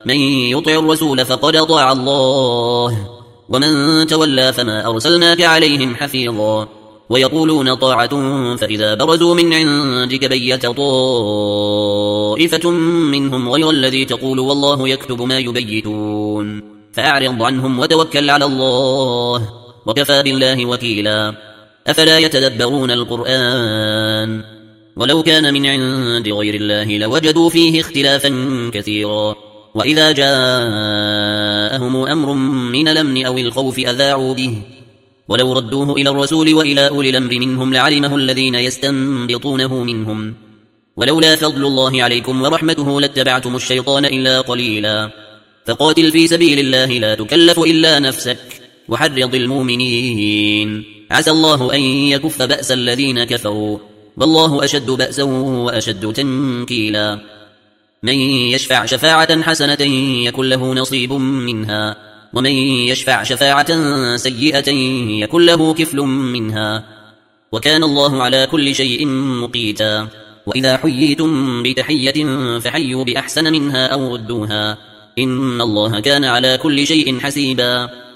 من يطع الرسول فقد أطاع الله ومن تولى فما أرسلناك عليهم حفيظا ويقولون طاعة فإذا برزوا من عندك بيت طائفة منهم غير الذي تقول والله يكتب ما يبيتون فأعرض عنهم وتوكل على الله وكفى بالله وكيلا أفلا يتدبرون القرآن ولو كان من عند غير الله لوجدوا فيه اختلافا كثيرا وإذا جاءهم أمر من الأمن أو الخوف أذاعوا به ولو ردوه إلى الرسول وإلى أولي الأمر منهم لعلمه الذين يستنبطونه منهم ولولا فضل الله عليكم ورحمته لاتبعتم الشيطان إلا قليلا فقاتل في سبيل الله لا تكلف إلا نفسك وحرض المؤمنين عسى الله أن يكف بأس الذين كفروا والله أشد بأسا وأشد تنكيلا من يشفع شفاعة حسنة يكن له نصيب منها ومن يشفع شفاعة سيئة يكن له كفل منها وكان الله على كل شيء مقيتا وإذا حييتم بتحية فحيوا بأحسن منها أو ردوها إن الله كان على كل شيء حسيبا